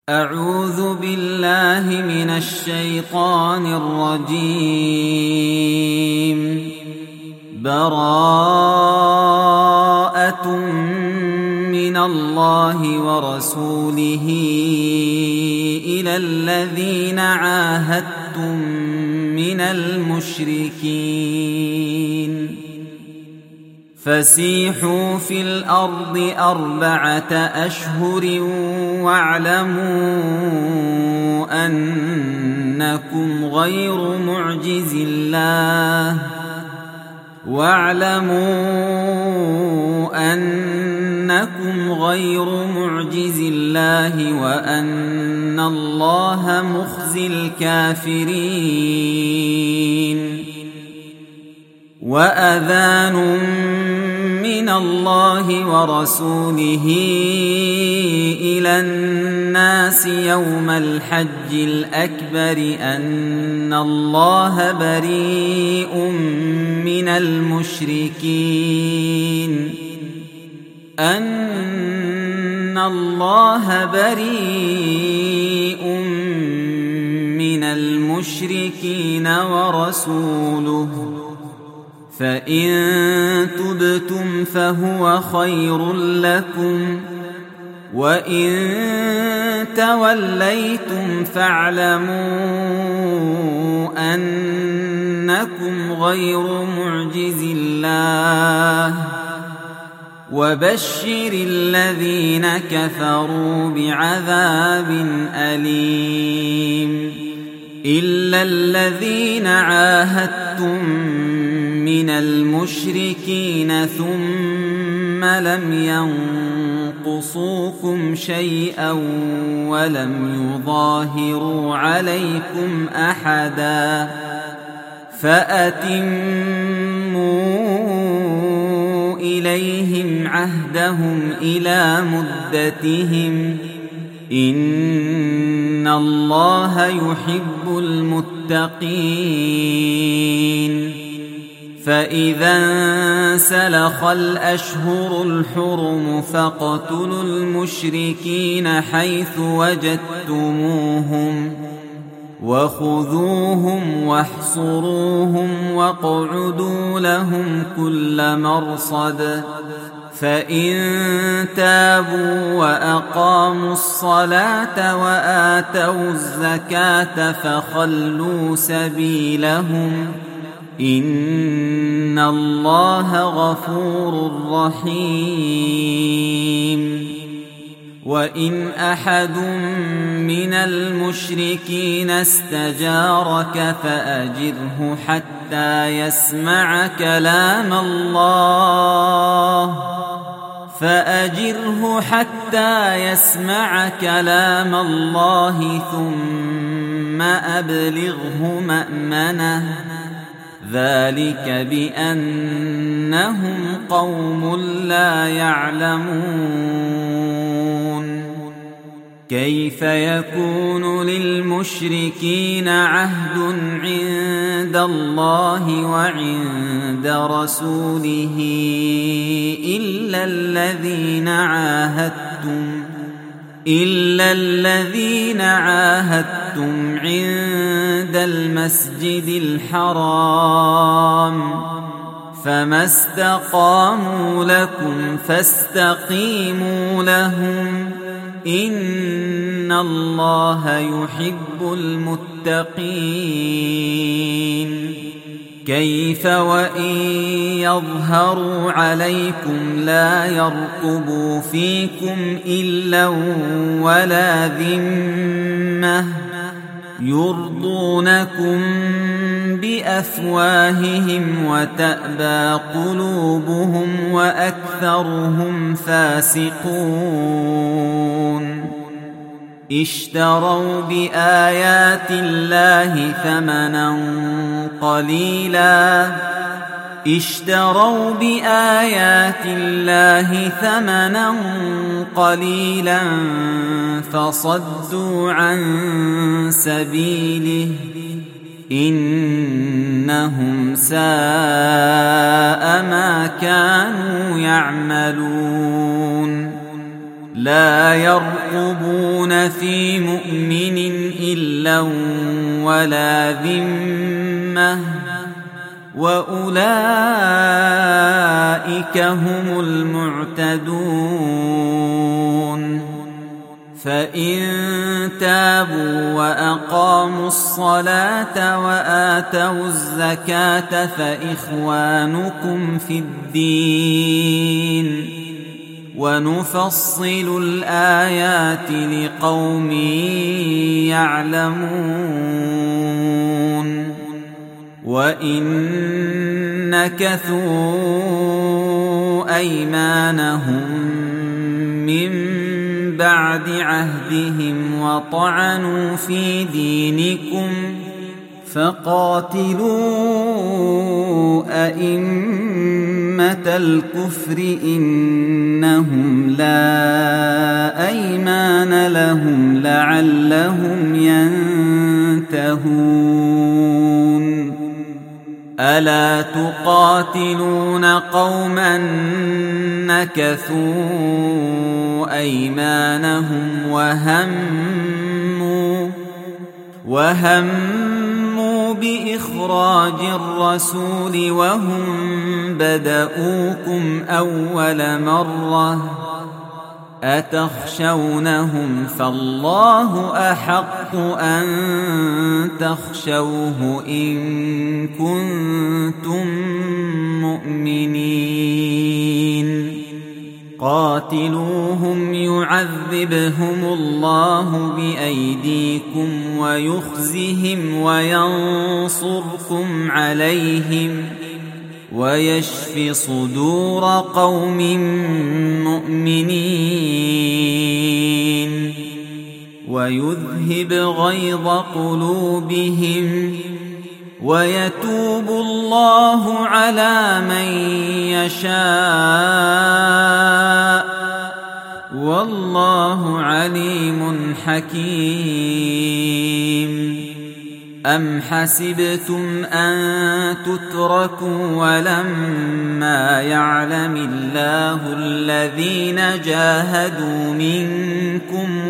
أعوذ بالله من الشيطان الرجيم. براءة من الله ورسوله إلى الذين عاهدتم من المشركين فسيحوا في الأرض 4 أشهر واعلموا أنكم غير معجز الله وأن الله مخزي الكافرين. وأذان من الله ورسوله إلى الناس يوم الحج الأكبر أن الله بريء من المشركين ورسوله فإن تبتم فهو خير لكم وإن توليتم فاعلموا أنكم غير معجز الله وبشر الذين كفروا بعذاب أليم. إلا الذين عاهدتم من المشركين ثم لم ينقصوكم شيئا ولم يظاهروا عليكم أحدا فأتموا إليهم عهدهم إلى مدتهم إن الله يحب المتقين. فإذا انسلخ الأشهر الحرم فاقتلوا المشركين حيث وجدتموهم وخذوهم واحصروهم واقعدوا لهم كل مرصد فإن تابوا وأقاموا الصلاة وآتوا الزكاة فخلوا سبيلهم إن الله غفور رحيم. وإن أحد من المشركين استجارك فأجره حتى يسمع كلام الله ثم أبلغه مأمنه ذلك بأنهم قوم لا يعلمون. كيف يكون للمشركين عهد عند الله وعند رسوله إلا الذين عاهدتم عند المسجد الحرام فما استقاموا لكم فاستقيموا لهم إن الله يحب المتقين. كيف وإن يظهروا عليكم لا يرقبوا فيكم إلا ولا ذمة يرضونكم بأفواههم وتأبى قلوبهم وأكثرهم فاسقون. اشتروا بآيات الله ثمنا قليلا فصدوا عن سبيله إنهم ساء ما كانوا يعملون. لا يرقبون في مؤمن إلا ولا ذمة وأولئك هم المعتدون فإن تابوا وأقاموا الصلاة وآتوا الزكاة فإخوانكم في الدين ونفصل الآيات لقوم يعلمون وإن نكثوا أيمانهم من بعد عهدهم وطعنوا في دينكم فقاتلوا أئمة الكفر إنهم لا أيمان لهم لعلهم ينتهون ألا تقاتلون قوما نكثوا أيمانهم وهموا بإخراج الرسول وهم بدؤوكم أول مرة أتخشونهم فالله أحق أن تخشوه إن كنتم مؤمنين قاتلوهم يعذبهم الله بأيديكم ويخزهم وينصركم عليهم ويشف صدور قوم مؤمنين ويذهب غيظ قلوبهم ويتوب الله على من يشاء والله عليم حكيم أم حسبتم أن تتركوا ولما يعلم الله الذين جاهدوا منكم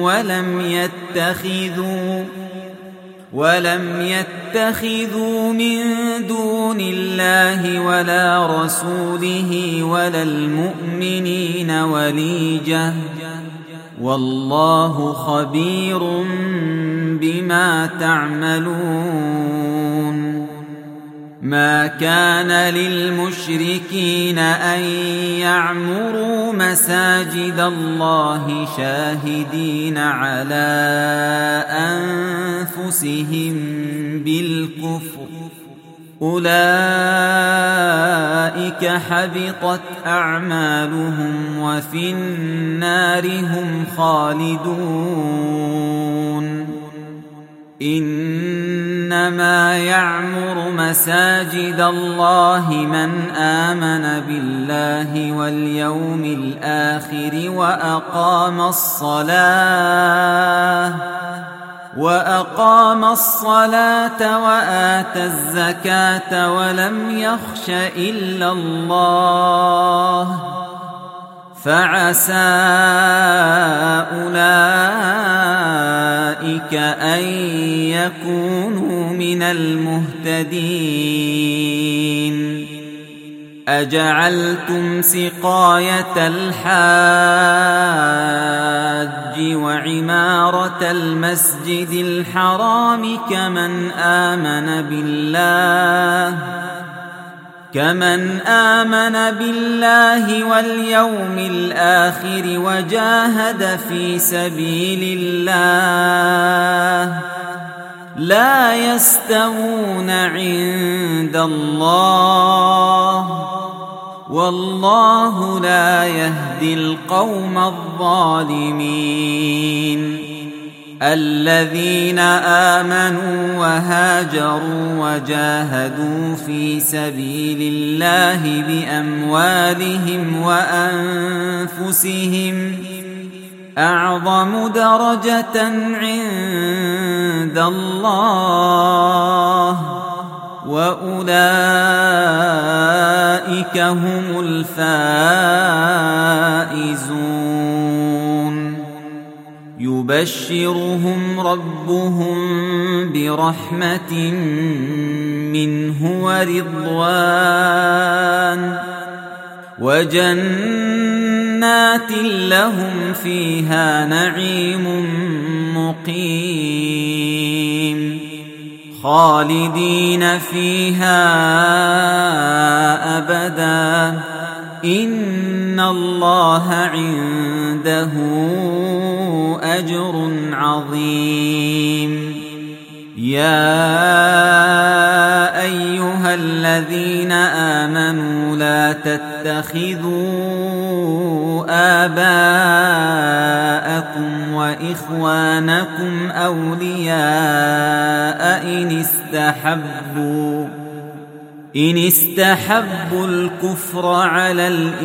ولم يتخذوا من دون الله ولا رسوله ولا المؤمنين وليجة والله خبير بما تعملون ما كان للمشركين أن يعمروا مساجد الله شاهدين على أنفسهم بالكفر أولئك حبطت أعمالهم وفي النار هم خالدون إنما يعمر مساجد الله من آمن بالله واليوم الآخر وأقام الصلاة وآتى الزكاة ولم يخش إلا الله فعسى أولئك أن يكونوا من المهتدين أجعلتم سقاية الحاج وعمارة المسجد الحرام كمن آمن بالله واليوم الآخر وجاهد في سبيل الله لا يستوون عند الله والله لا يهدي القوم الظالمين الذين آمنوا وهاجروا وجاهدوا في سبيل الله بأموالهم وأنفسهم أعظم درجة عند الله وأولئك هم الفائزون. يبشرهم ربهم برحمة منه ورضوان وجنات لهم فيها نعيم مقيم خالدين فيها أبدا إن الله عنده أجر عظيم يا أيها الذين آمنوا لا تتخذوا آباءكم وإخوانكم أولياء إن استحبوا الكفر على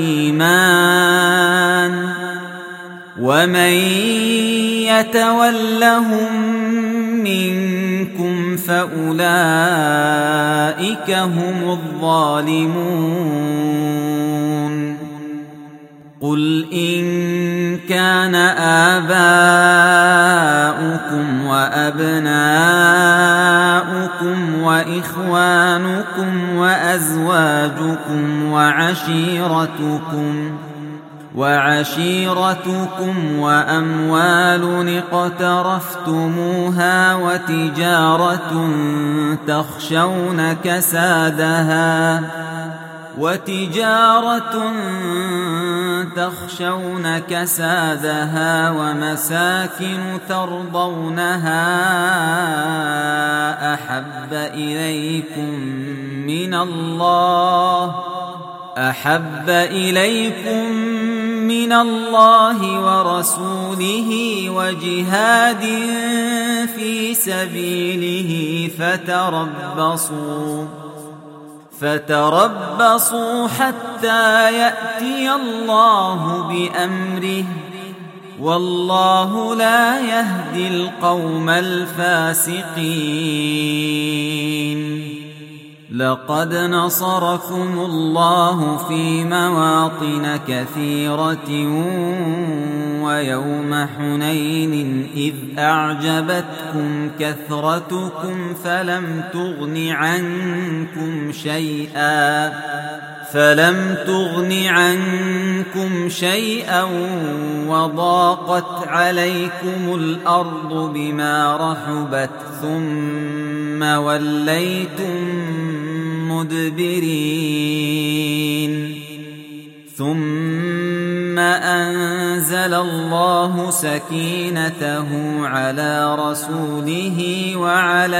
الإيمان ومن يتولهم منكم فأولئك هم الظالمون قل إن كان آباؤكم وأبناؤكم وإخوانكم وأزواجكم وعشيرتكم وأموال اقترفتموها وتجارة تخشون كسادها ومساكن ترضونها أحب إليكم من الله ورسوله وجهاد في سبيله فتربصوا حتى يأتي الله بأمره والله لا يهدي القوم الفاسقين لقد نصركم الله في مواطن كثيرة ويوم حنين إذ أعجبتكم كثرتكم فلم تغن عنكم شيئا وضاقت عليكم الأرض بما رحبت ثم وليتم مدبرين ثم أنزل الله سكينته على رسوله وعلى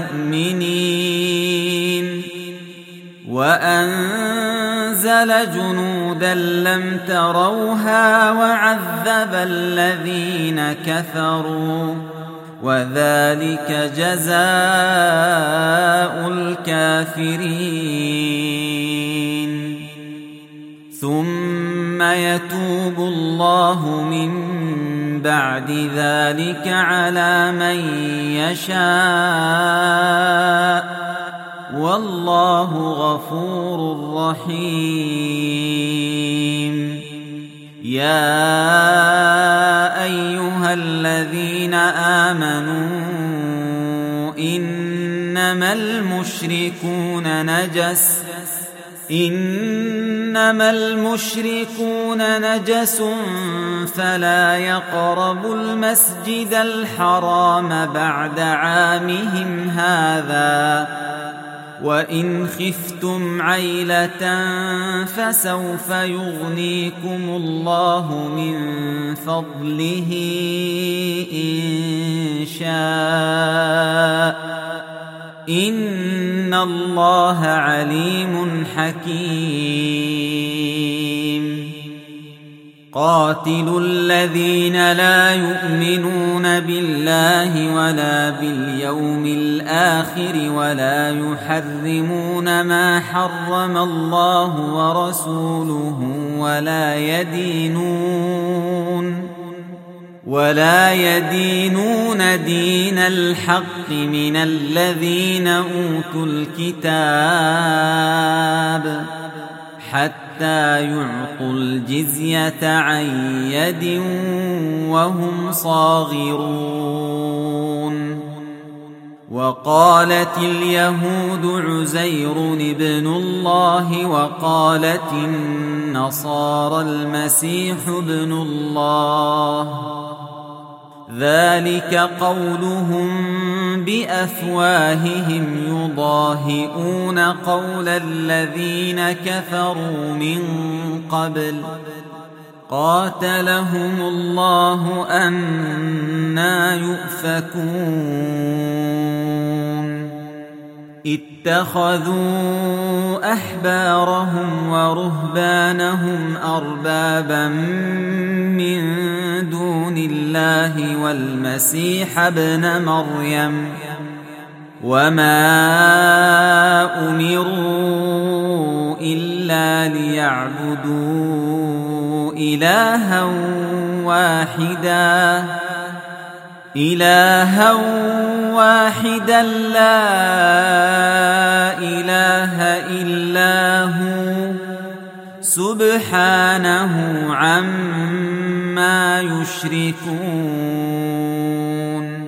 المؤمنين وأنزل جنودا لم تروها وعذب الذين كفروا وذلك جزاء الكافرين ثم يتوب الله من بعد ذلك على من يشاء والله غفور رحيم يا أيها الذين آمنوا إنما المشركون نجس فلا يقربوا المسجد الحرام بعد عامهم هذا وإن خفتم عيلة فسوف يغنيكم الله من فضله إن شاء إن الله عليم حكيم قاتلوا الذين لا يؤمنون بالله ولا باليوم الآخر ولا يحرمون ما حرم الله ورسوله ولا يدينون دين الحق من الذين أوتوا الكتاب حتى حتى يعطوا الجزية عن يد وهم صاغرون. وقالت اليهود عزير ابن الله وقالت النصارى المسيح ابن الله، ذلك قولهم بأفواههم يضاهئون قول الذين كفروا من قبل قاتلهم الله أنى يؤفكون. اتخذوا أحبارهم ورهبانهم أربابا من دون الله والمسيح ابن مريم، وما أمروا إلا ليعبدوا إلها واحدا لا إله إلا هو سبحانه عما يشركون.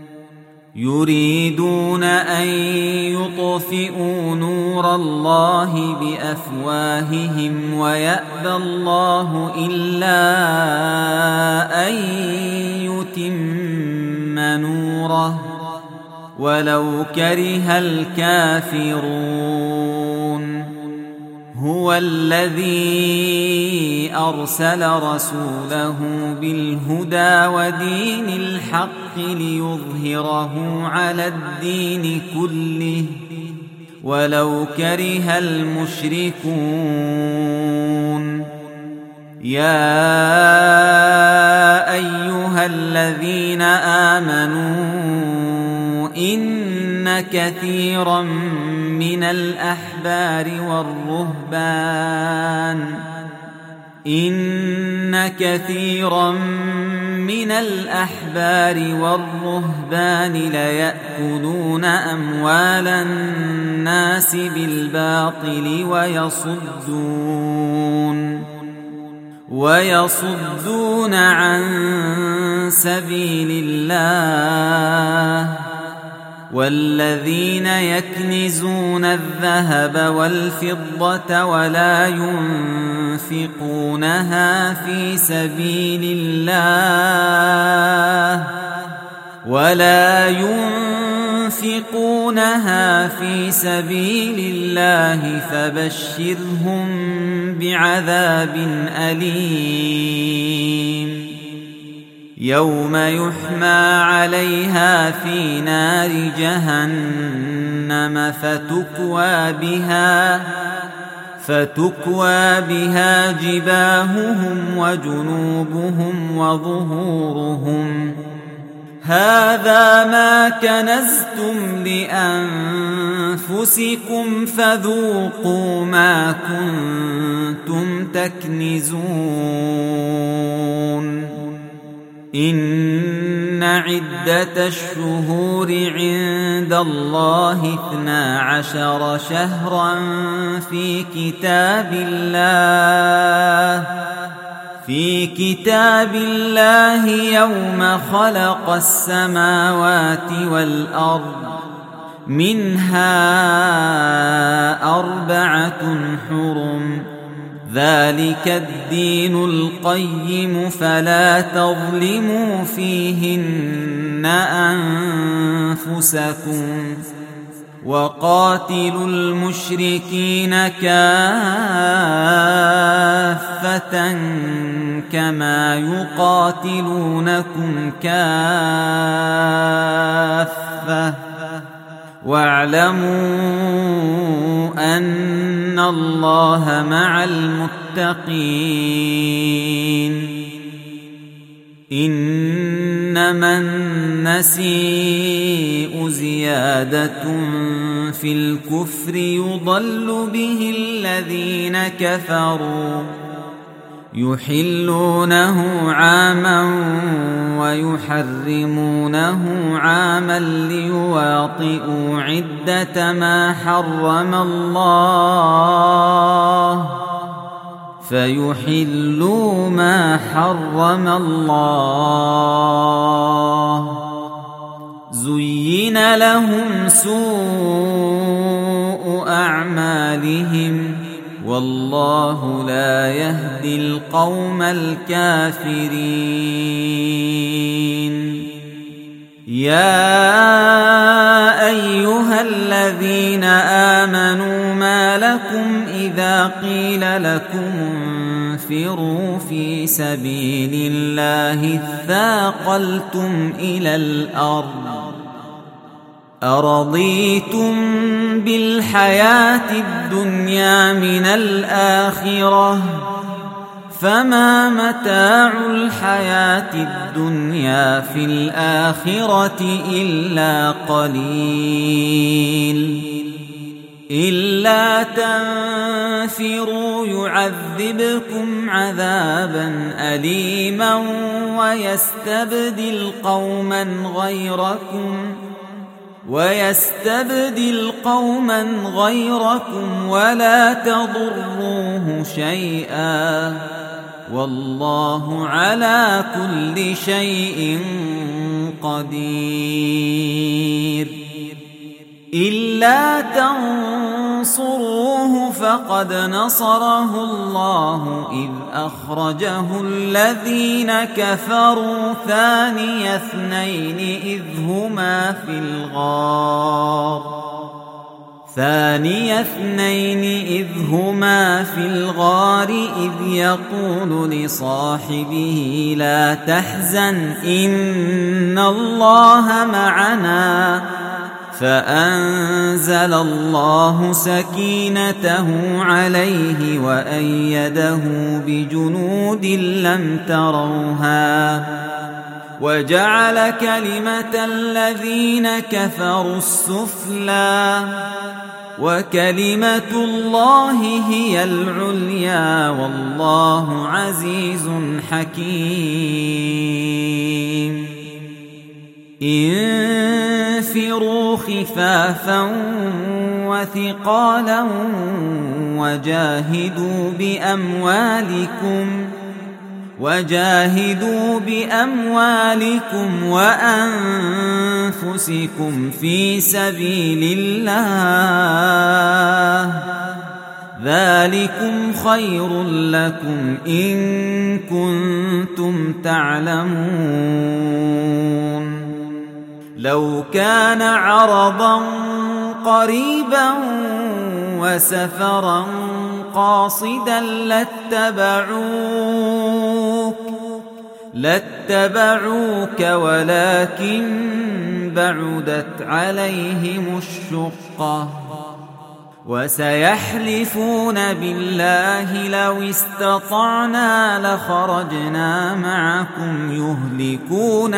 يريدون أن يطفئوا نور الله بأفواههم ويأبى الله إلا أن يتم نوره ولو كره الكافرون. هو الذي أرسل رسوله بالهدى ودين الحق ليظهره على الدين كله ولو كره المشركون. يا أيها الذين آمنوا إن كثيرا من الأحبار والرهبان ليأكلون أموال الناس بالباطل ويصدون عن سبيل الله. والذين يكنزون الذهب والفضة ولا ينفقونها في سبيل الله فبشرهم بعذاب أليم. يوم يحمى عليها في نار جهنم فتكوى بها جباههم وجنوبهم وظهورهم. هذا ما كنزتم لأنفسكم فذوقوا ما كنتم تكنزون. إن عدة الشهور عند الله 12 شهرا في كتاب الله يوم خلق السماوات والأرض، منها 4 حرم، ذلك الدين القيم فلا تظلموا فيهن أنفسكم وقاتلوا المشركين كافة كما يقاتلونكم كافة واعلموا أن الله مع المتقين. إنما النسيء زيادة في الكفر يضل به الذين كفروا يحلونه عاما ويحرمونه عاما ليواطئوا عدة ما حرم الله فيحلوا ما حرم الله. زين لهم سوء أعمالهم والله لا يهدي القوم الكافرين. يا أيها الذين آمنوا ما لكم إذا قيل لكم انفروا في سبيل الله اثاقلتم إلى الأرض أرضيتم بالحياة الدنيا من الآخرة فما متاع الحياة الدنيا في الآخرة إلا قليل. إلا تنفروا يعذبكم عذابا أليما ويستبدل قوما غيركم ولا تضروه شيئا والله على كل شيء قدير. إلا تنصروه فقد نصره الله إذ أخرجه الذين كفروا ثاني اثنين إذ هما في الغار إذ يقول لصاحبه لا تحزن إن الله معنا فأنزل الله سكينته عليه وأيده بجنود لم تروها وجعل كلمة الذين كفروا السفلى وكلمة الله هي العليا والله عزيز حكيم. انفروا خفافا وثقالا وجاهدوا بأموالكم وأنفسكم في سبيل الله ذلكم خير لكم إن كنتم تعلمون. لو كان عرضا قريبا وسفرا قاصدا لاتبعوك ولكن بعدت عليهم الشقة وسيحلفون بالله لو استطعنا لخرجنا معكم يهلكون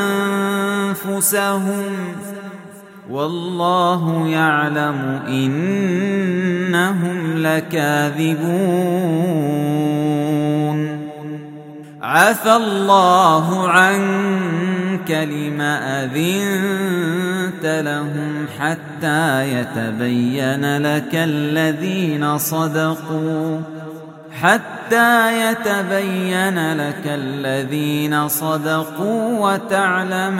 أنفسهم والله يعلم إنهم لكاذبون. عفى الله عنك لما أذنت لهم حتى يتبين لك الذين صدقوا وتعلم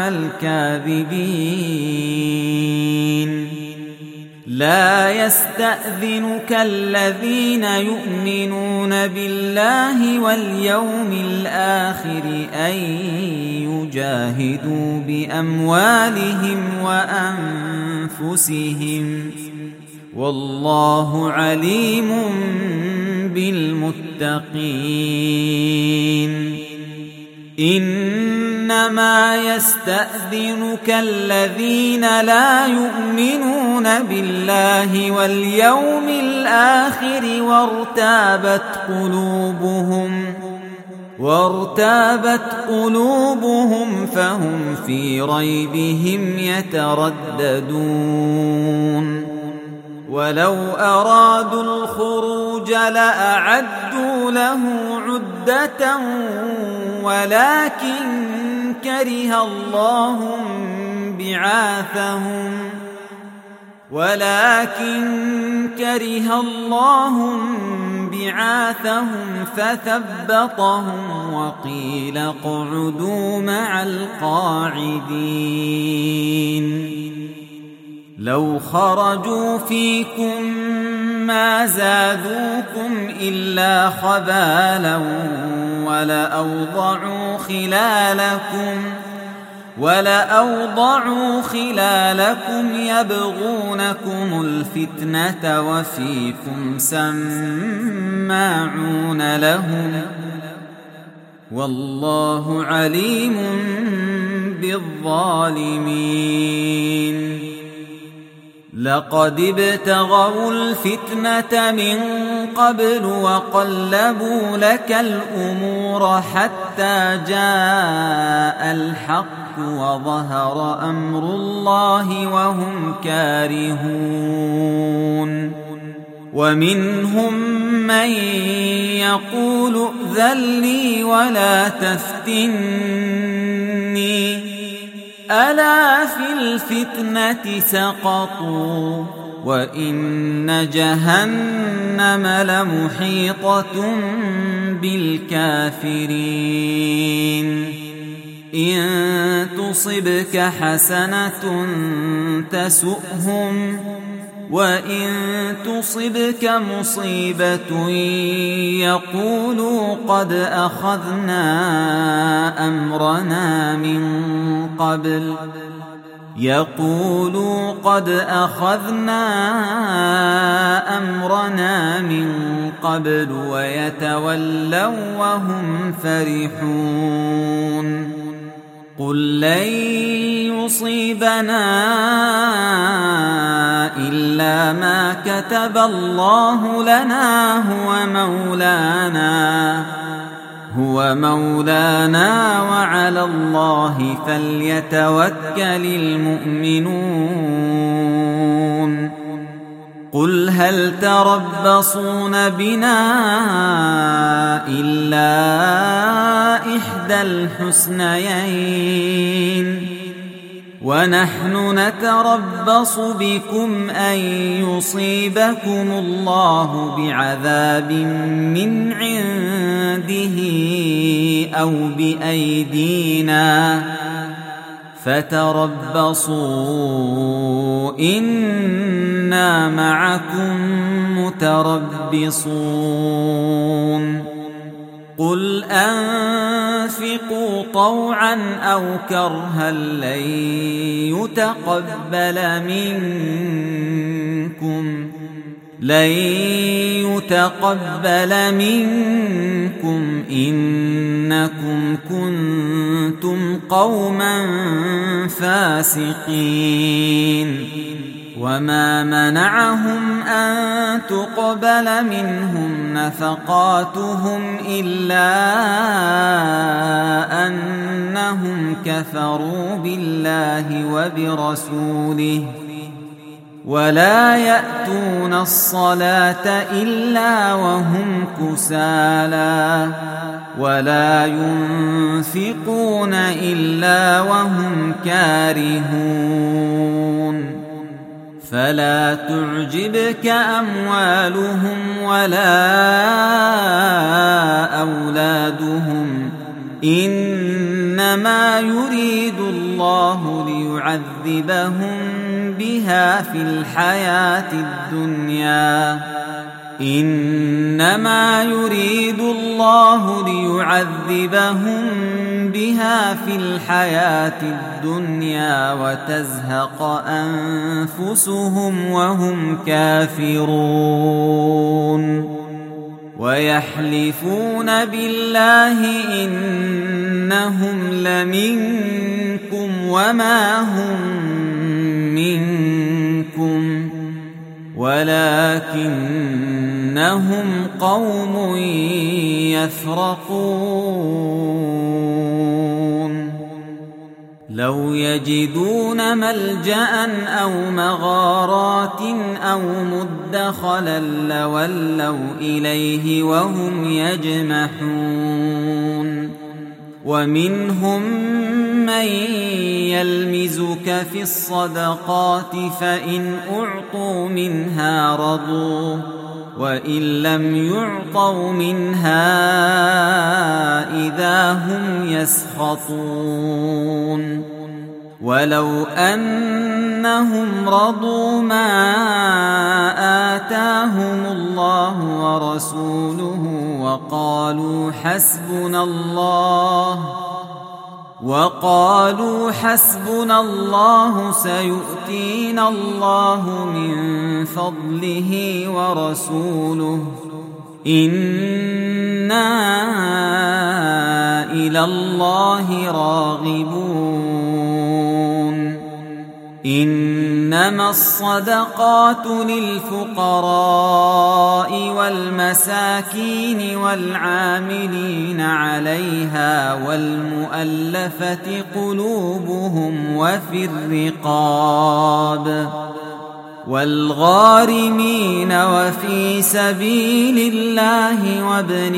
الكاذبين. لا يستأذنك الذين يؤمنون بالله واليوم الآخر أن يجاهدوا بأموالهم وأنفسهم والله عليم بالمتقين. إنما يستأذنك الذين لا يؤمنون بالله واليوم الآخر وارتابت قلوبهم فهم في ريبهم يترددون. ولو أرادوا الخروج لأعدوا له عدة ولكن كره الله بعاثهم فثبطهم وقيل اقعدوا مع القاعدين لو خرجوا فيكم ما زادوكم إلا خبالا ولأوضعوا خلالكم يبغونكم الفتنة وفيكم سماعون لهم والله عليم بالظالمين لقد ابتغوا الفتنة من قبل وقلبوا لك الأمور حتى جاء الحق وظهر أمر الله وهم كارهون ومنهم من يقول ائذن لي ولا تفتني ألا في الفتنة سقطوا وإن جهنم لمحيطة بالكافرين إن تصبك حسنة تسؤهم وإن تصبك مصيبة يقولوا قد أخذنا أمرنا من قبل ويتولوا وهم فرحون قل لن يصيبنا إلا ما كتب الله لنا هو مولانا وعلى الله فليتوكل المؤمنون قل هل تربصون بنا إلا إحدى الحسنيين ونحن نتربص بكم أن يصيبكم الله بعذاب من عنده أو بأيدينا فتربصوا إنا معكم متربصون قل أنفقوا طوعا أو كرها لن يتقبل منكم إنكم كنتم قوما فاسقين وما منعهم أن تقبل منهم نفقاتهم إلا أنهم كفروا بالله وبرسوله ولا يأتون الصلاة إلا وهم كسالى ولا ينفقون إلا وهم كارهون فلا تعجبك أموالهم ولا أولادهم إنما يريد الله ليعذبهم بها في الحياة الدنيا وتزهق أنفسهم وهم كافرون ويحلفون بالله إنهم لمنكم وما هم منكم ولكنهم قوم يفرقون لو يجدون ملجأ أو مغارات أو مدخلا لولوا إليه وهم يجمحون ومنهم من يلمزك في الصدقات فإن أعطوا منها رضوا وإن لم يعطوا منها إذا هم يسخطون ولو أنهم رضوا ما آتاهم الله ورسوله وقالوا حسبنا الله سيؤتينا الله من فضله ورسوله إنا إلى الله راغبون إنما الصدقات للفقراء والمساكين والعاملين عليها والمؤلفة قلوبهم وفي الرقاب والغارمين وفي سبيل الله وابن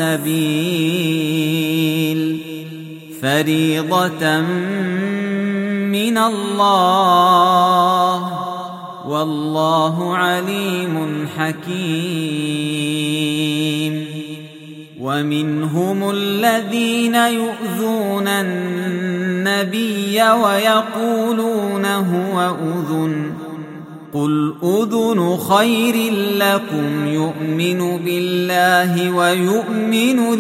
السبيل فريضة من الله والله عليم حكيم ومنهم الذين يؤذون النبي ويقولون هو أذن قل أذن خير لكم يؤمن بالله ويؤمن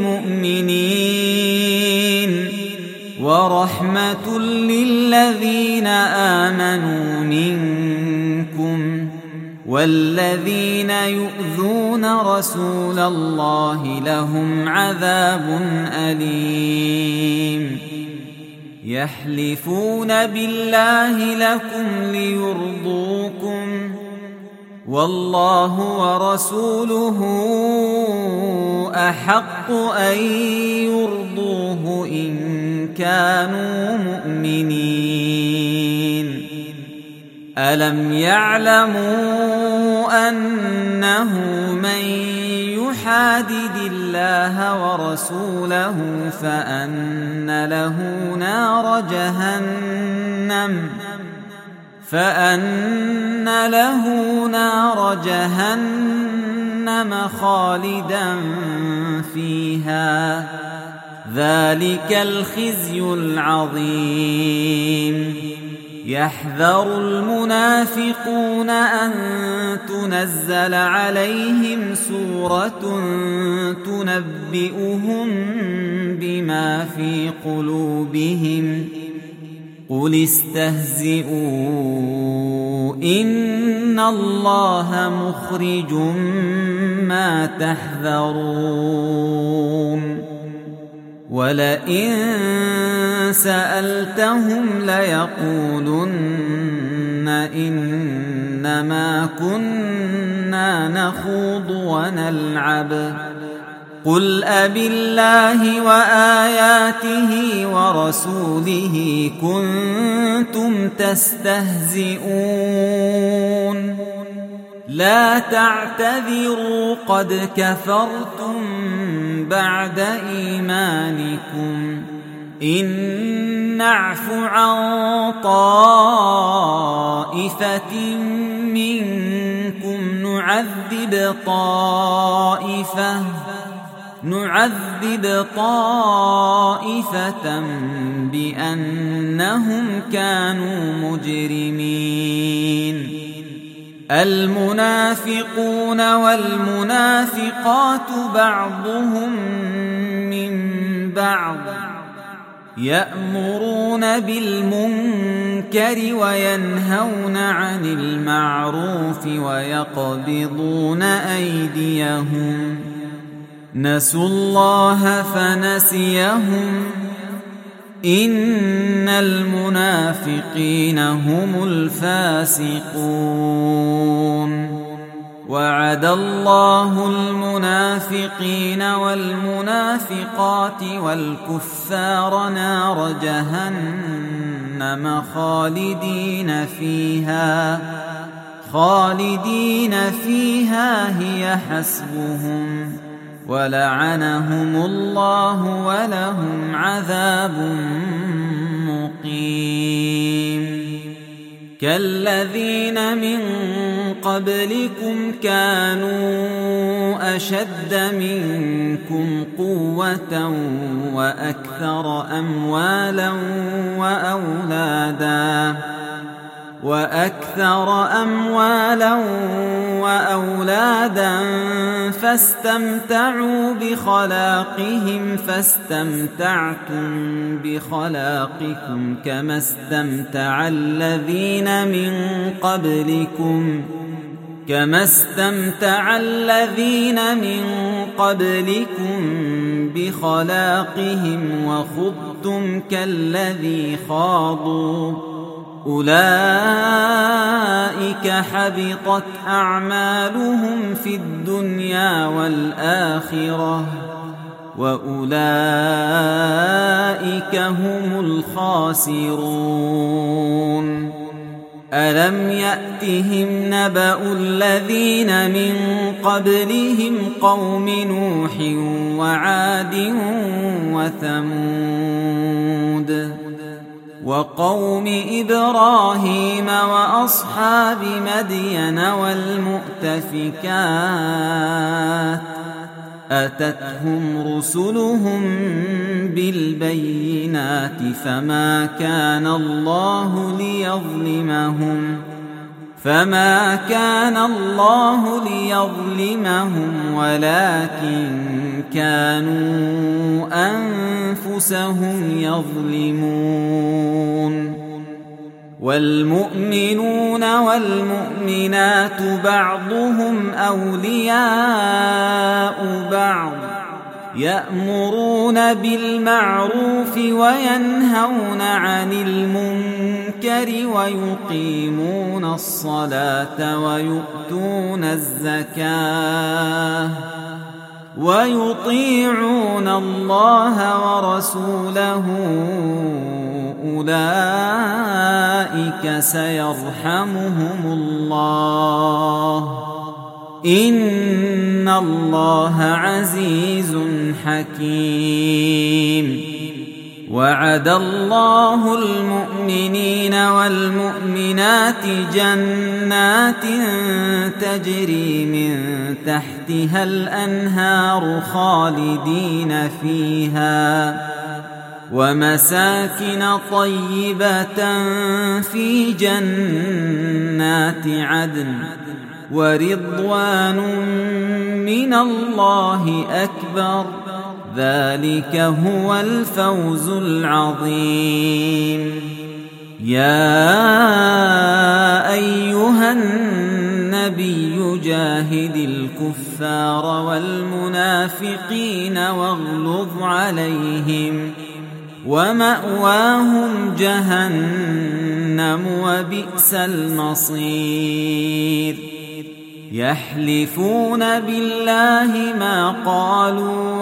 للمؤمنين ورحمة للذين آمنوا منكم والذين يؤذون رسول الله لهم عذاب أليم يحلفون بالله لكم ليرضوكم والله ورسوله أحق أن يرضوه إن كانوا مؤمنين ألم يعلموا أنه من يحادد الله ورسوله فأن له نار جهنم خالدا فيها ذلك الخزي العظيم يحذر المنافقون أن تنزل عليهم سورة تنبئهم بما في قلوبهم قل استهزئوا إن الله مخرج ما تحذرون ولئن سألتهم ليقولن إنما كنا نخوض ونلعب قل أبالله وآياته ورسوله كنتم تستهزئون لا تعتذروا قد كفرتم بعد إيمانكم إن نعف عن طائفة منكم نعذب طائفة بأنهم كانوا مجرمين المنافقون والمنافقات بعضهم من بعض يأمرون بالمنكر وينهون عن المعروف ويقبضون أيديهم نسوا الله فنسيهم إن المنافقين هم الفاسقون وعد الله المنافقين والمنافقات والكفار نار جهنم خالدين فيها هي حسبهم ولعنهم الله ولهم عذاب مقيم كالذين من قبلكم كانوا أشد منكم قوة وأكثر أموالا وأولادا فاستمتعوا بخلاقهم فاستمتعتم بخلاقكم كما استمتع الذين من قبلكم بخلاقهم وخضتم كالذي خاضوا أولئك حبطت أعمالهم في الدنيا والآخرة وأولئك هم الخاسرون ألم يأتهم نبأ الذين من قبلهم قوم نوح وعاد وثمود وقوم إبراهيم وأصحاب مدين والمؤتفكات أتتهم رسلهم بالبينات فما كان الله ليظلمهم ولكن كانوا أنفسهم يظلمون والمؤمنون والمؤمنات بعضهم أولياء بعض يأمرون بالمعروف وينهون عن المنكر ويقيمون الصلاة ويؤتون الزكاة ويطيعون الله ورسوله أولئك سيرحمهم الله إن الله عزيز حكيم وعد الله المؤمنين والمؤمنات جنات تجري من تحتها الأنهار خالدين فيها ومساكن طيبة في جنات عدن ورضوان من الله أكبر ذلك هو الفوز العظيم يا أيها النبي جاهد الكفار والمنافقين واغلظ عليهم ومأواهم جهنم وبئس المصير يحلفون بالله ما قالوا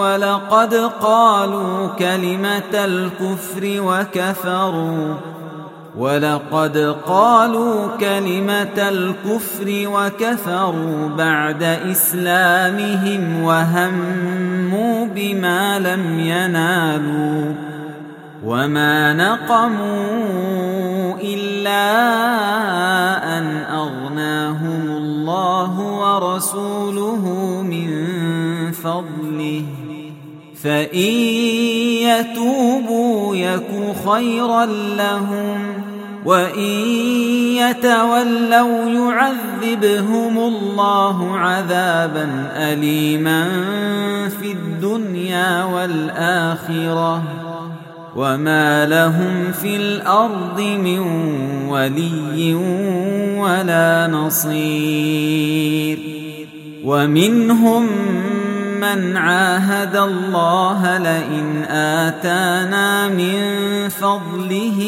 ولقد قالوا كلمة الكفر وكفروا بعد إسلامهم وهموا بما لم ينالوا وما نقموا إلا أن أغناهم الله ورسوله من فضله فإن يتوبوا يك خيرا لهم وإن يتولوا يعذبهم الله عذابا أليما في الدنيا والآخرة وما لهم في الأرض من ولي ولا نصير ومنهم من عاهد الله لئن آتانا من فضله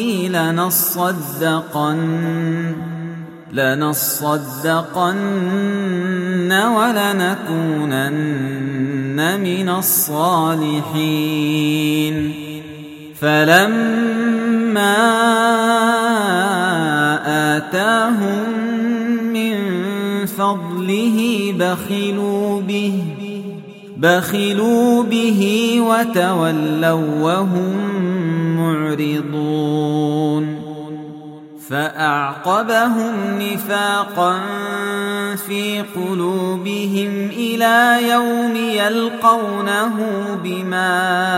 لنصدقن ولنكونن من الصالحين فلما آتاهم من فضله بخلوا به وتولوا وهم معرضون فأعقبهم نفاقا في قلوبهم إلى يوم يلقونه بما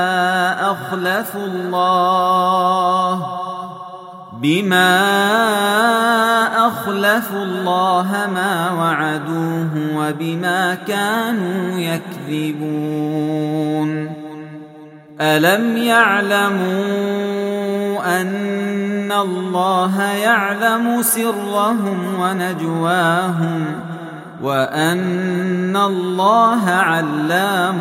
أخلفوا الله ما وعدوه وبما كانوا يكذبون. ألم يعلموا أن الله يعلم سرهم ونجواهم وأن الله علام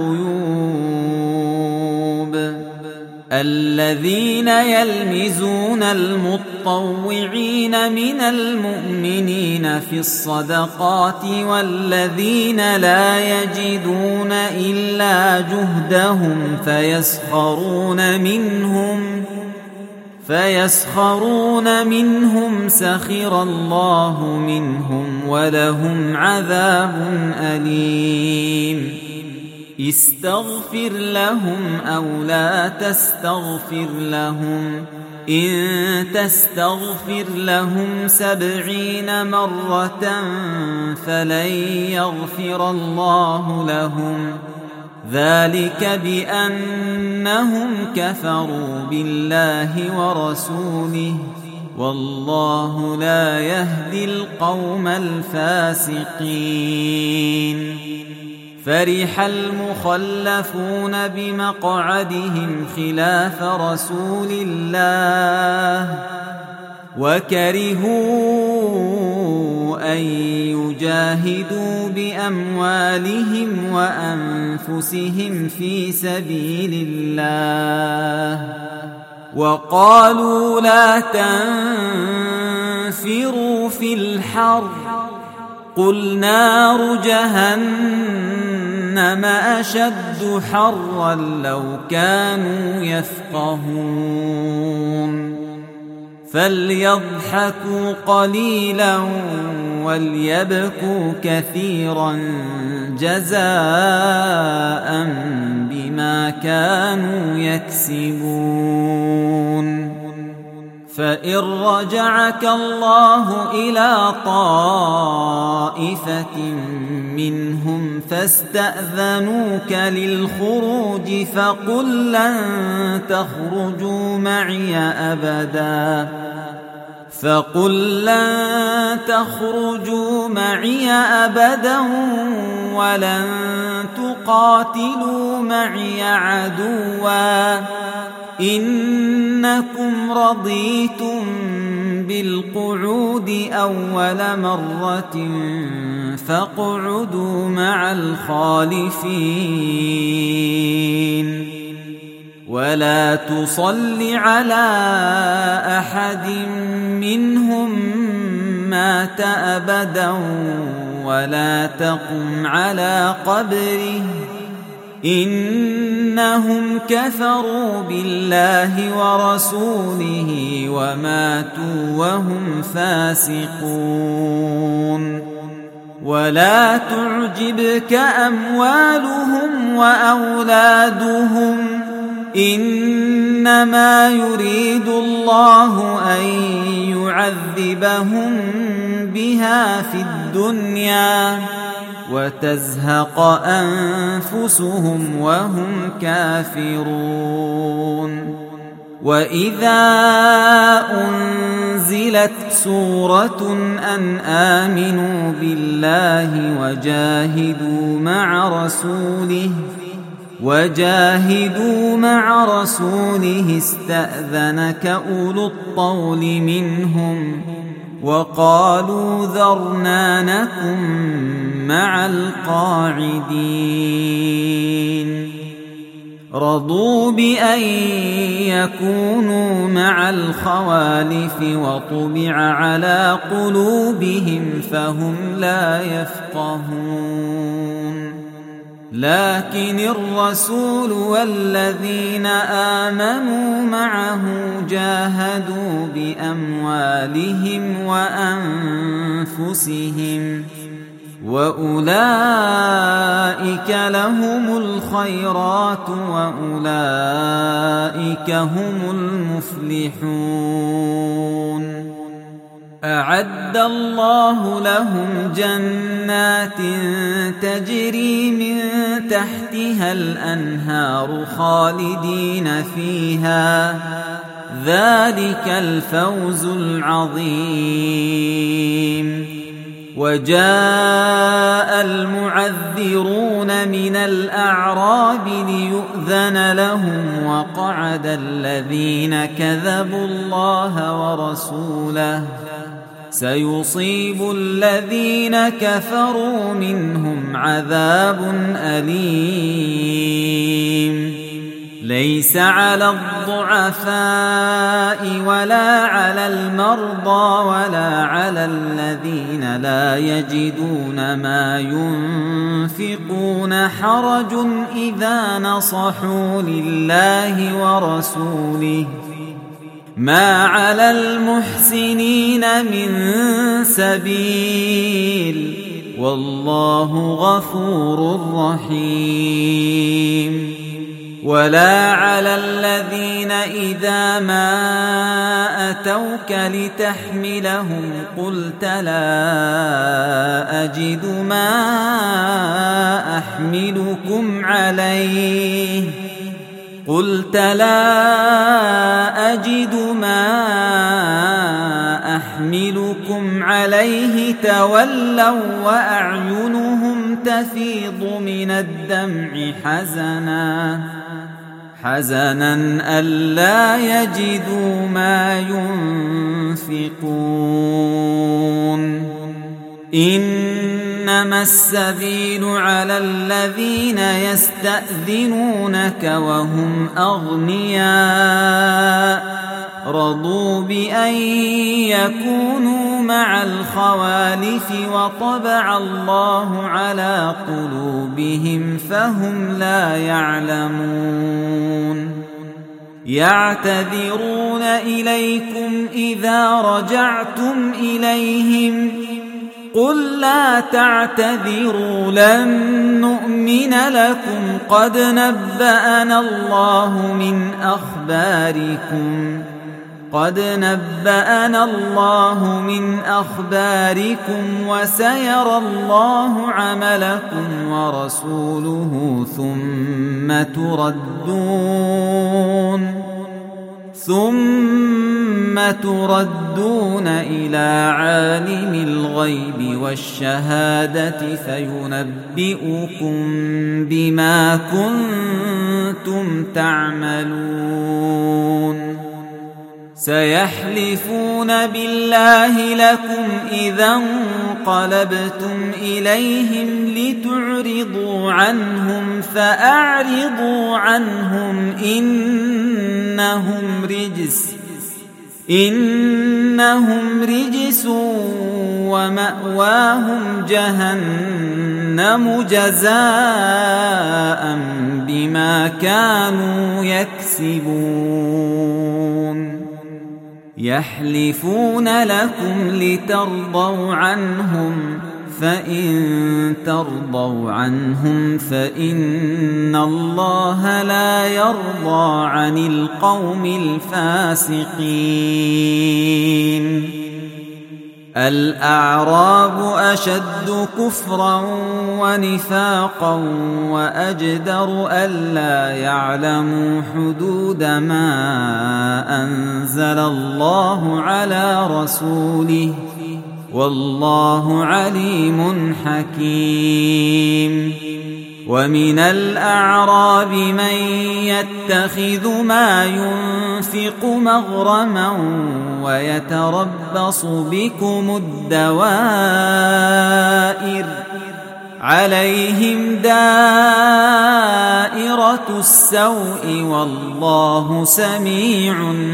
الغيوب؟ الذين يلمزون المطوعين من المؤمنين في الصدقات والذين لا يجدون إلا جهدهم فيسخرون منهم سخر الله منهم ولهم عذاب أليم. استغفر لهم أو لا تستغفر لهم إن تستغفر لهم 70 مرة فلن يغفر الله لهم ذلك بأنهم كفروا بالله ورسوله والله لا يهدي القوم الفاسقين. فرح المخلفون بمقعدهم خلاف رسول الله وكرهوا أن يجاهدوا بأموالهم وأنفسهم في سبيل الله وقالوا لا تنفروا في الحر قل نار جهنم أشد حرا لو كانوا يفقهون. فليضحكوا قليلا وليبكوا كثيرا جزاء بما كانوا يكسبون. فإن رجعك الله إلى طائفة منهم فاستأذنوك للخروج فقل لن تخرجوا معي أبدا ولن تقاتلوا معي عدوا إنكم رضيتم بالقعود أول مرة فاقعدوا مع الخالفين ولا تصل على أحد منهم مات أبدا ولا تقم على قبره إنهم كفروا بالله ورسوله وماتوا وهم فاسقون. ولا تعجبك أموالهم وأولادهم إنما يريد الله أن يعذبهم بها في الدنيا وتزهق أنفسهم وهم كافرون. وإذا أنزلت سورة أن آمنوا بالله وجاهدوا مع رسوله استأذنك أولو الطول منهم وقالوا ذرنا نكن مع القاعدين. رضوا بأن يكونوا مع الخوالف وطبع على قلوبهم فهم لا يفقهون. لكن الرسول والذين آمنوا معه جاهدوا بأموالهم وأولئك لهم الخيرات وأولئك هم المفلحون أعد الله لهم جنات تجري من تحتها الأنهار خالدين فيها ذلك الفوز العظيم وجاء المعذرون من الأعراب ليؤذن لهم وقعد الذين كذبوا الله ورسوله سيصيب الذين كفروا منهم عذاب أليم ليس على الضعفاء ولا على المرضى ولا على الذين لا يجدون ما ينفقون حرج إذا نصحوا لله ورسوله ما على المحسنين من سبيل والله غفور رحيم ولا على الذين إذا ما أتوك لتحملهم قلت لا أجد ما أحملكم عليه تولوا وأعينهم تفيض من الدمع حزنا ألا يجدوا ما ينفقون إنما السبيل على الذين يستأذنونك وهم أغنياء رضوا بأن يكونوا مع الخوالف وطبع الله على قلوبهم فهم لا يعلمون يعتذرون إليكم إذا رجعتم إليهم قل لا تعتذروا لن نؤمن لكم قد نبأنا الله من أخباركم وسيرى الله عملكم ورسوله ثم تردون إلى عالم الغيب والشهادة فينبئكم بما كنتم تعملون سيحلفون بالله لكم إذا انقلبتم إليهم لتعرضوا عنهم فأعرضوا عنهم إنهم رجس ومأواهم جهنم جزاء بما كانوا يكسبون يحلفون لكم لترضوا عنهم فإن ترضوا عنهم فإن الله لا يرضى عن القوم الفاسقين الأعراب أشد كفرا ونفاقا وأجدر ألا يعلموا حدود ما أنزل الله على رسوله والله عليم حكيم ومن الأعراب من يتخذ ما ينفق مغرما ويتربص بكم الدوائر عليهم دائرة السوء والله سميع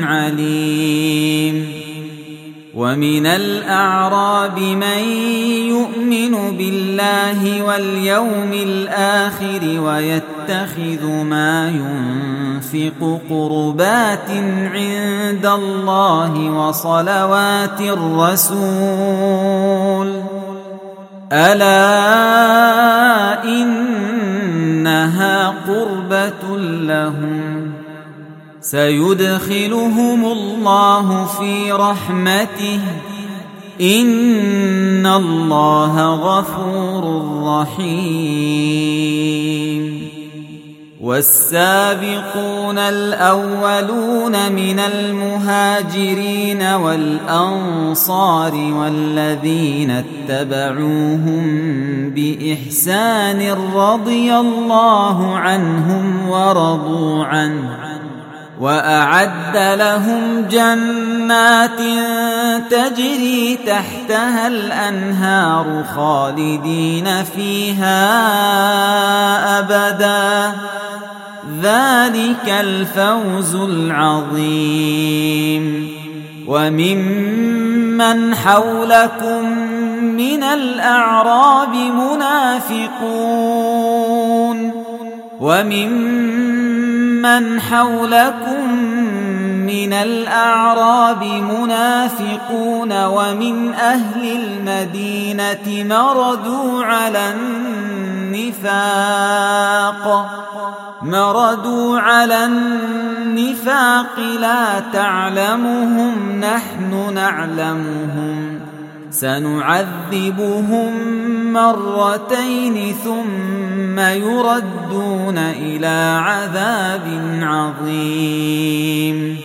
عليم ومن الأعراب من يؤمن بالله واليوم الآخر ويتخذ ما ينفق قربات عند الله وصلوات الرسول ألا إنها قربة لهم سيدخلهم الله في رحمته إن الله غفور رحيم والسابقون الأولون من المهاجرين والأنصار والذين اتبعوهم بإحسان رضي الله عنهم ورضوا عنه وأعد لهم جنات تجري تحتها الأنهار خالدين فيها أبدا ذلك الفوز العظيم وممن حولكم من الأعراب منافقون ومن أهل المدينة مردوا على النفاق لا تعلمهم نحن نعلمهم سنعذبهم مرتين ثم يردون إلى عذاب عظيم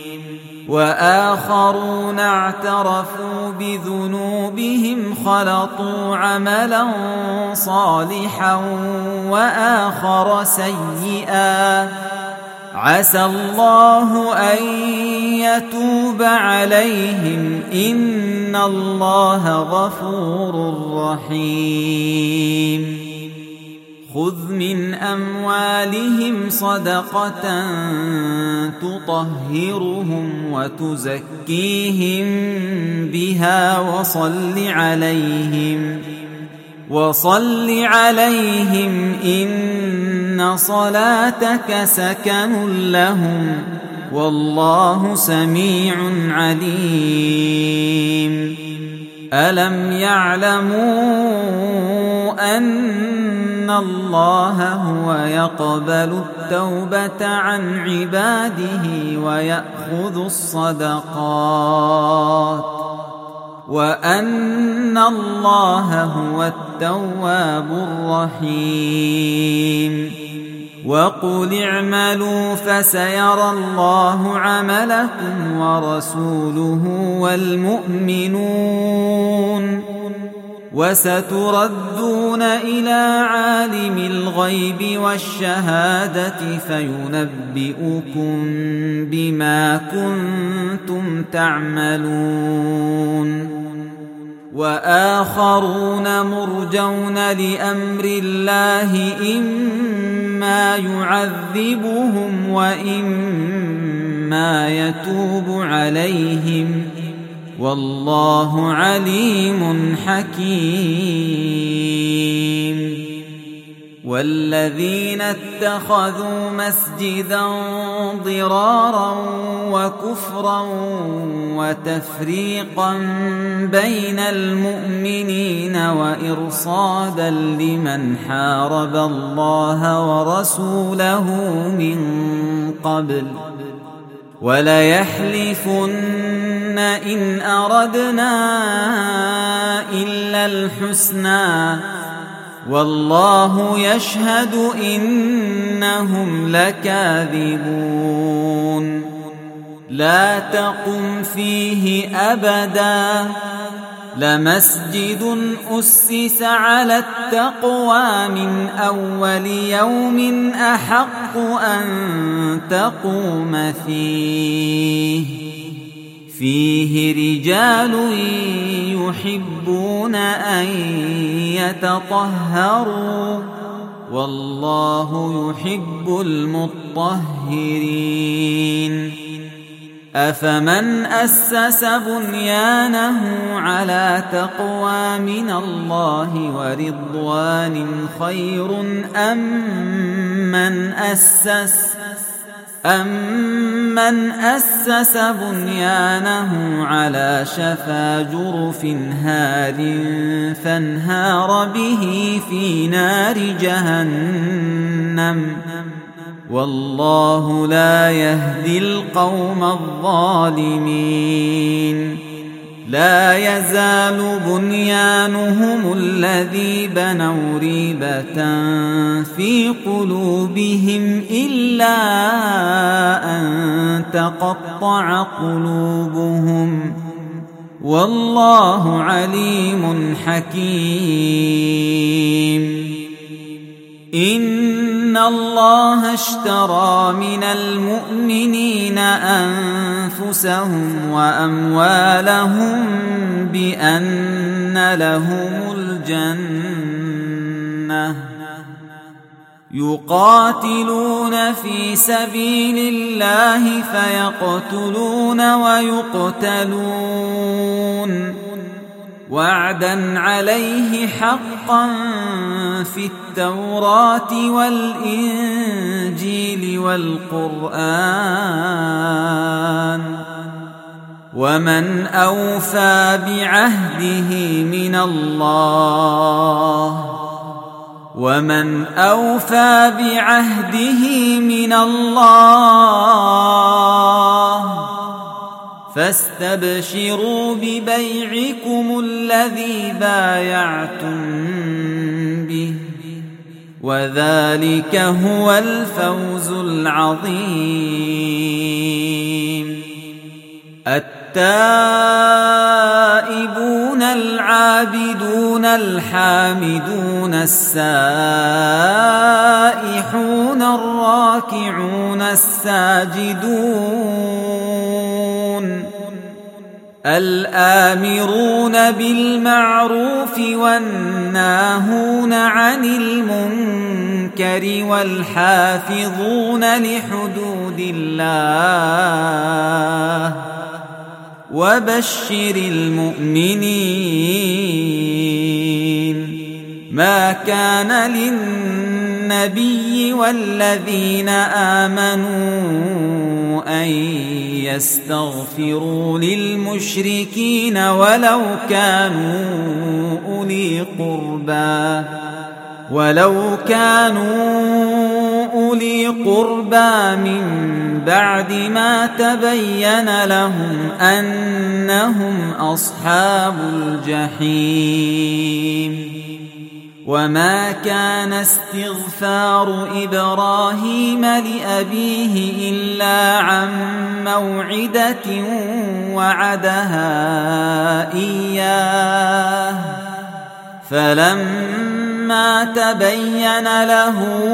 وآخرون اعترفوا بذنوبهم خلطوا عملا صالحا وآخر سيئا عسى الله أن يتوب عليهم إن الله غفور رحيم خذ من أموالهم صدقة تطهرهم وتزكيهم بها وصل عليهم إن صلاتك سكن لهم والله سميع عليم ألم يعلموا أن الله هو يقبل التوبة عن عباده ويأخذ الصدقات وأن الله هو التواب الرحيم وقل اعملوا فسيرى الله عملكم ورسوله والمؤمنون وستردون إلى عالم الغيب والشهادة فينبئكم بما كنتم تعملون وآخرون مرجون لأمر الله إما يعذبهم وإما يتوب عليهم والله عليم حكيم والذين اتخذوا مسجدا ضرارا وكفرا وتفريقا بين المؤمنين وإرصادا لمن حارب الله ورسوله من قبل وليحلفن إن أردنا إلا الحسنى والله يشهد إنهم لكاذبون لا تقم فيه أبدا لمسجد أسس على التقوى من أول يوم أحق أن تقوم فيه رجال يحبون أن يتطهروا والله يحب المطهرين أفمن أسس بنيانه على تقوى من الله ورضوان خير أم أَمَّنْ أَسَّسَ بُنْيَانَهُ عَلَى شَفَا جُرُفٍ هَارٍ فَانْهَارَ بِهِ فِي نَارِ جَهَنَّمَ وَاللَّهُ لَا يَهْدِي الْقَوْمَ الظَّالِمِينَ لا يزال بنيانهم الذي بنوا ريبة في قلوبهم إلا أن تقطع قلوبهم والله عليم حكيم إن الله اشترى من المؤمنين أنفسهم وأموالهم بأن لهم الجنة يقاتلون في سبيل الله فيقتلون ويقتلون وعدا عليه حقا في التوراة والإنجيل والقرآن ومن أوفى بعهده من الله فاستبشروا ببيعكم الذي بايعتم به وذلك هو الفوز العظيم التائبون العابدون الحامدون السائحون الراكعون الساجدون الآمرون بالمعروف والناهون عن المنكر والحافظون لحدود الله وبشر المؤمنين ما كان للنبي والذين آمنوا أن يستغفروا للمشركين ولو كانوا أولي قربى من بعد ما تبين لهم أنهم أصحاب الجحيم وما كان استغفار إبراهيم لأبيه إلا عن موعدة وعدها إياه فلما تبين له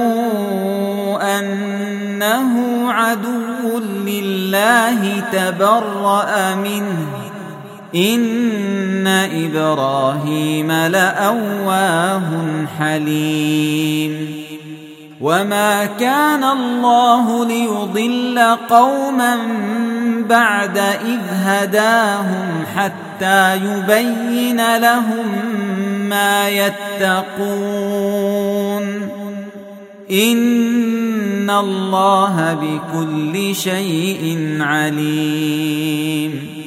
أنه عدو لله تبرأ منه إن إبراهيم لأواه حليم وما كان الله ليضل قوما بعد إذ هداهم حتى يبين لهم ما يتقون إن الله بكل شيء عليم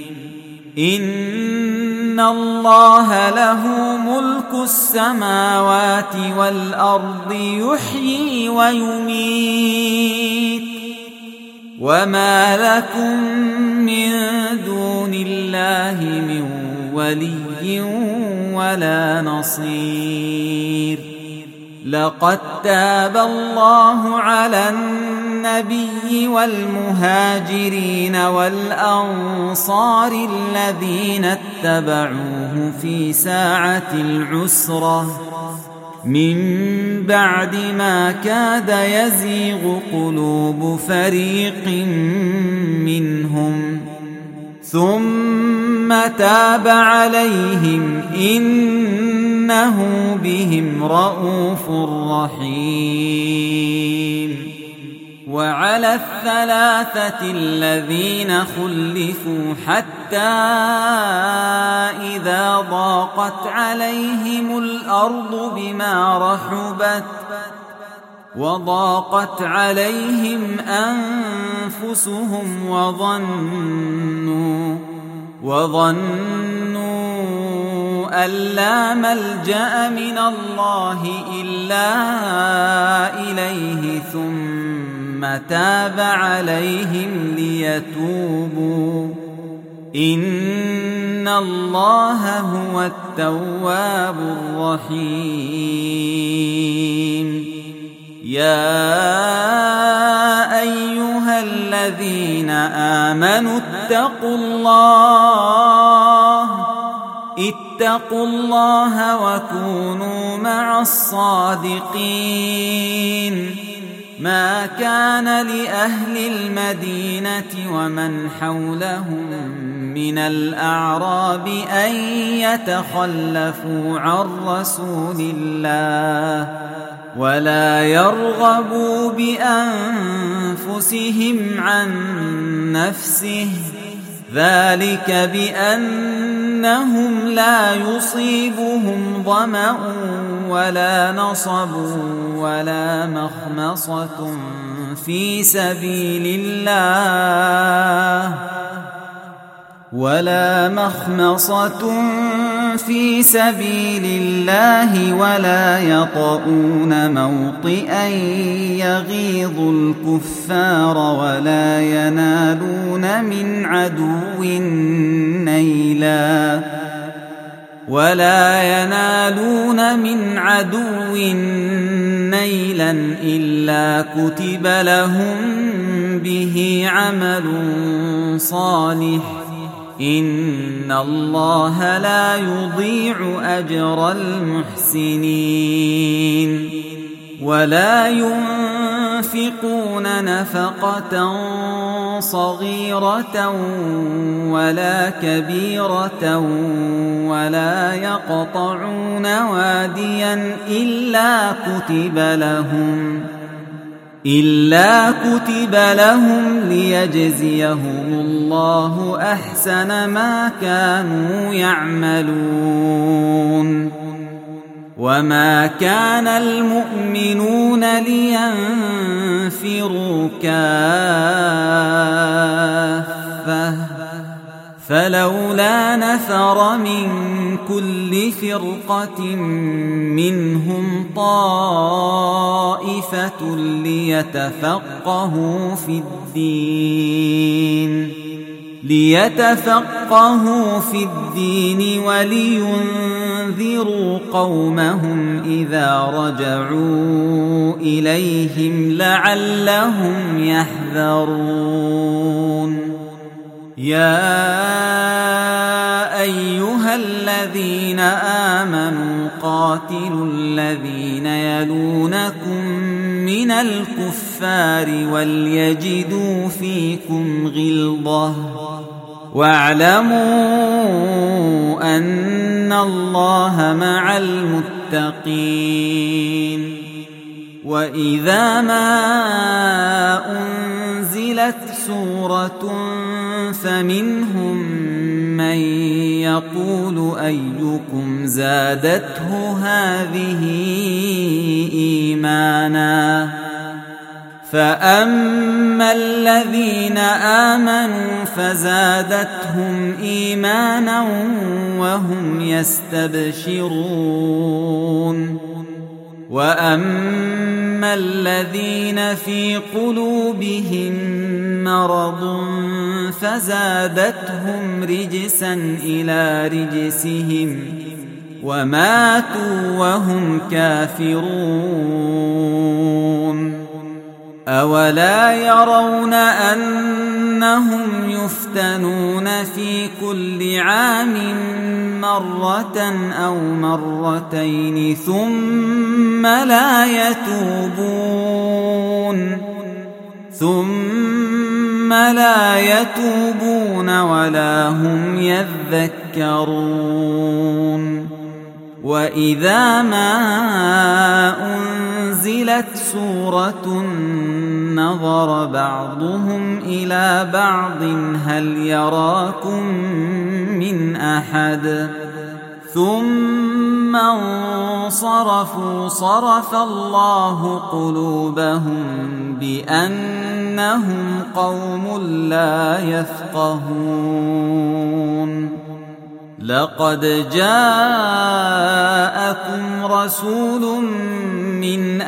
إن الله له ملك السماوات والأرض يحيي ويميت وما لكم من دون الله من ولي ولا نصير لقد تاب الله على النبي والمهاجرين والأنصار الذين اتبعوه في ساعة العسرة من بعد ما كاد يزيغ قلوب فريق منهم ثم تاب عليهم إنه بهم رءوف رحيم وعلى الثلاثة الذين خلفوا حتى إذا ضاقت عليهم الأرض بما رحبت وضاقت عليهم أنفسهم وظنوا أن لا ملجأ من الله إلا إليه ثم تاب عليهم ليتوبوا إن الله هو التواب الرحيم. يا أيها الذين آمنوا اتقوا الله وكونوا مع الصادقين. ما كان لأهل المدينة ومن حولهم من الأعراب أن يتخلفوا عن رسول الله ولا يرغبوا بأنفسهم عن نفسه، ذلك بأنهم لا يصيبهم ظمأ ولا نصب ولا مخمصة في سبيل الله ولا يطؤون موطئا يغيظ الكفار ولا ينالون من عدو نيلا إلا كتب لهم به عمل صالح إن الله لا يضيع أجر المحسنين. ولا ينفقون نفقة صغيرة ولا كبيرة ولا يقطعون واديا إلا كتب لهم ليجزيهم الله أحسن ما كانوا يعملون. وما كان المؤمنون لينفروا كافة فلولا نفر من كل فرقة منهم طائفة ليتفقهوا في الدين ولينذروا قومهم إذا رجعوا إليهم لعلهم يحذرون. يا أيها الذين آمنوا قاتلوا الذين يلونكم من الكفار وليجدوا فيكم غلظة واعلموا أن الله مع المتقين. وإذا ما أنزلت سورة فمنهم من يقول أيكم زادته هذه إيمانا فأما الذين آمنوا فزادتهم إيمانا وهم يستبشرون. وأما الذين في قلوبهم مرض فزادتهم رجسا إلى رجسهم وماتوا وهم كافرون. أولا يرون أنهم يفتنون في كل عام مرة أو مرتين ثم لا يتوبون ولا هم يذكرون. وإذا ما أنزلت سورة نظر بعضهم إلى بعض هل يراكم من أحد ثم انصرفوا صرف الله قلوبهم بأنهم قوم لا يفقهون لقد جاءكم رسول من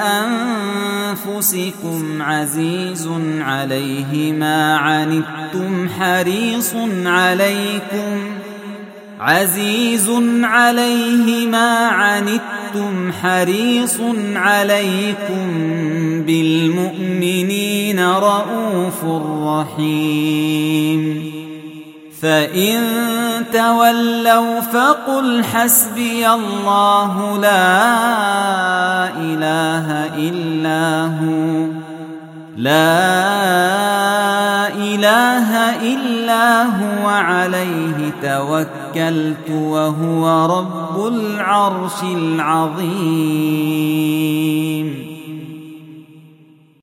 أنفسكم عزيز عليه ما عنتم حريص عليكم بالمؤمنين رؤوف رحيم فإن تولوا فقل حسبي الله لا إله إلا هو عليه توكلت وهو رب العرش العظيم